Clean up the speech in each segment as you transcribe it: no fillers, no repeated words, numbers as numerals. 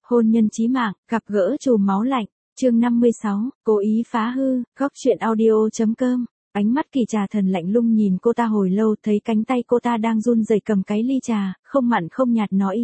Hôn nhân chí mạng, gặp gỡ chùm máu lạnh, chương 56, cố ý phá hư, góc chuyện audio.com. Ánh mắt Kỳ Trà Thần lạnh lùng nhìn cô ta hồi lâu, thấy cánh tay cô ta đang run rẩy cầm cái ly trà, không mặn không nhạt nói.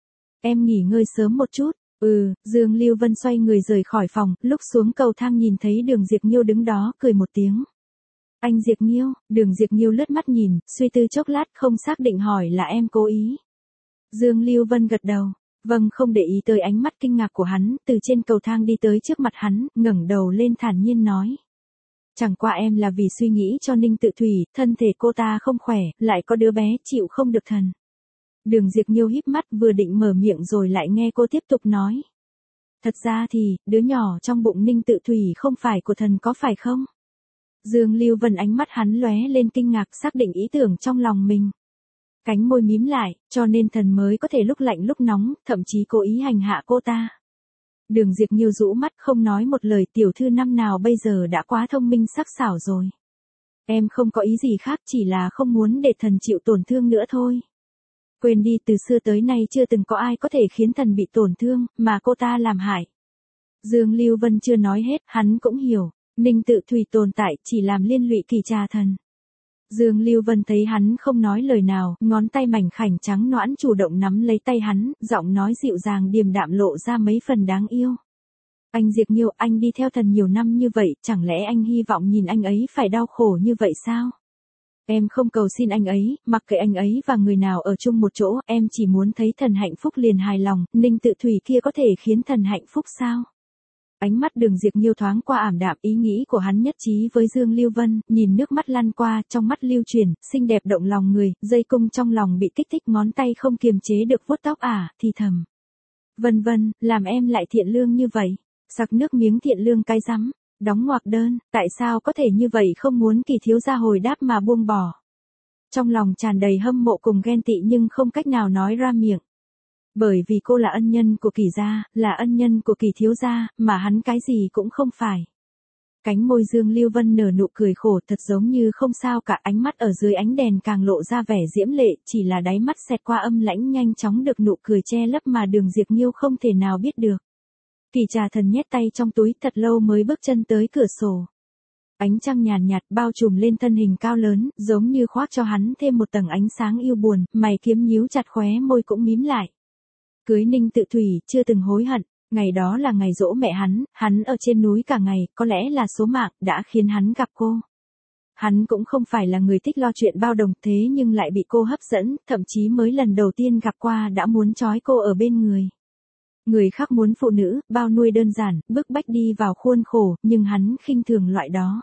Em nghỉ ngơi sớm một chút. Dương Lưu Vân xoay người rời khỏi phòng, lúc xuống cầu thang nhìn thấy Đường Diệp Nghiêu đứng đó, cười một tiếng. Anh Diệp Nghiêu, Đường Diệp Nghiêu lướt mắt nhìn, suy tư chốc lát không xác định hỏi là em cố ý. Dương Lưu Vân gật đầu. Vâng, không để ý tới ánh mắt kinh ngạc của hắn, từ trên cầu thang đi tới trước mặt hắn, ngẩng đầu lên thản nhiên nói. Chẳng qua em là vì suy nghĩ cho Ninh Tự Thủy, thân thể cô ta không khỏe, lại có đứa bé chịu không được thần. Đường Diệp Nghiêu híp mắt vừa định mở miệng rồi lại nghe cô tiếp tục nói. Thật ra thì, đứa nhỏ trong bụng Ninh Tự Thủy không phải của thần có phải không? Dương Lưu Vân ánh mắt hắn lóe lên kinh ngạc xác định ý tưởng trong lòng mình. Cánh môi mím lại, cho nên thần mới có thể lúc lạnh lúc nóng, thậm chí cố ý hành hạ cô ta. Đường Diệp Nghiêu rũ mắt không nói một lời, tiểu thư năm nào bây giờ đã quá thông minh sắc sảo rồi. Em không có ý gì khác, chỉ là không muốn để thần chịu tổn thương nữa thôi. Quên đi, từ xưa tới nay chưa từng có ai có thể khiến thần bị tổn thương, mà cô ta làm hại. Dương Lưu Vân chưa nói hết, hắn cũng hiểu, Ninh Tự Thủy tồn tại chỉ làm liên lụy Kỳ Trà Thần. Dương Lưu Vân thấy hắn không nói lời nào, ngón tay mảnh khảnh trắng nõn chủ động nắm lấy tay hắn, giọng nói dịu dàng điềm đạm lộ ra mấy phần đáng yêu. Anh Diệp Nghiêu, anh đi theo thần nhiều năm như vậy, chẳng lẽ anh hy vọng nhìn anh ấy phải đau khổ như vậy sao? Em không cầu xin anh ấy, mặc kệ anh ấy và người nào ở chung một chỗ, em chỉ muốn thấy thần hạnh phúc liền hài lòng, Ninh Tự Thủy kia có thể khiến thần hạnh phúc sao? Ánh mắt Đường Diệp Nghiêu thoáng qua ảm đạm, ý nghĩ của hắn nhất trí với Dương Lưu Vân, nhìn nước mắt lăn qua, trong mắt lưu chuyển, xinh đẹp động lòng người, dây cung trong lòng bị kích thích, ngón tay không kiềm chế được vuốt tóc thì thầm. Vân Vân, làm em lại thiện lương như vậy, sặc nước miếng thiện lương cái rắm, đóng ngoặc đơn, tại sao có thể như vậy không muốn Kỳ thiếu gia hồi đáp mà buông bỏ. Trong lòng tràn đầy hâm mộ cùng ghen tị nhưng không cách nào nói ra miệng. Bởi vì cô là ân nhân của Kỳ gia, là ân nhân của Kỳ thiếu gia, mà hắn cái gì cũng không phải. Cánh môi Dương Lưu Vân nở nụ cười khổ thật giống như không sao cả, ánh mắt ở dưới ánh đèn càng lộ ra vẻ diễm lệ, chỉ là đáy mắt xẹt qua âm lãnh nhanh chóng được nụ cười che lấp mà Đường Diệp Nghiêu không thể nào biết được. Kỳ Trà Thần nhét tay trong túi thật lâu mới bước chân tới cửa sổ. Ánh trăng nhàn nhạt bao trùm lên thân hình cao lớn, giống như khoác cho hắn thêm một tầng ánh sáng yêu buồn, mày kiếm nhíu chặt khóe môi cũng mím lại. Cưới Ninh Tự Thủy, chưa từng hối hận, ngày đó là ngày giỗ mẹ hắn ở trên núi cả ngày, có lẽ là số mạng, đã khiến hắn gặp cô. Hắn cũng không phải là người thích lo chuyện bao đồng thế nhưng lại bị cô hấp dẫn, thậm chí mới lần đầu tiên gặp qua đã muốn trói cô ở bên người. Người khác muốn phụ nữ, bao nuôi đơn giản, bức bách đi vào khuôn khổ, nhưng hắn khinh thường loại đó.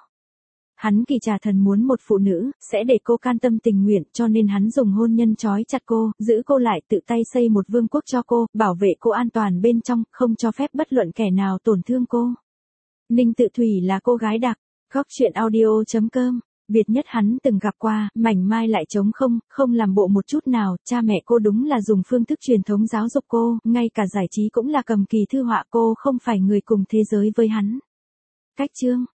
Hắn Kỳ Trà Thần muốn một phụ nữ, sẽ để cô can tâm tình nguyện, cho nên hắn dùng hôn nhân trói chặt cô, giữ cô lại, tự tay xây một vương quốc cho cô, bảo vệ cô an toàn bên trong, không cho phép bất luận kẻ nào tổn thương cô. Ninh Tự Thủy là cô gái đặc, góc chuyện audio.com. Biệt nhất hắn từng gặp qua, mảnh mai lại trống không, không làm bộ một chút nào, cha mẹ cô đúng là dùng phương thức truyền thống giáo dục cô, ngay cả giải trí cũng là cầm kỳ thư họa, cô không phải người cùng thế giới với hắn. Cách chương.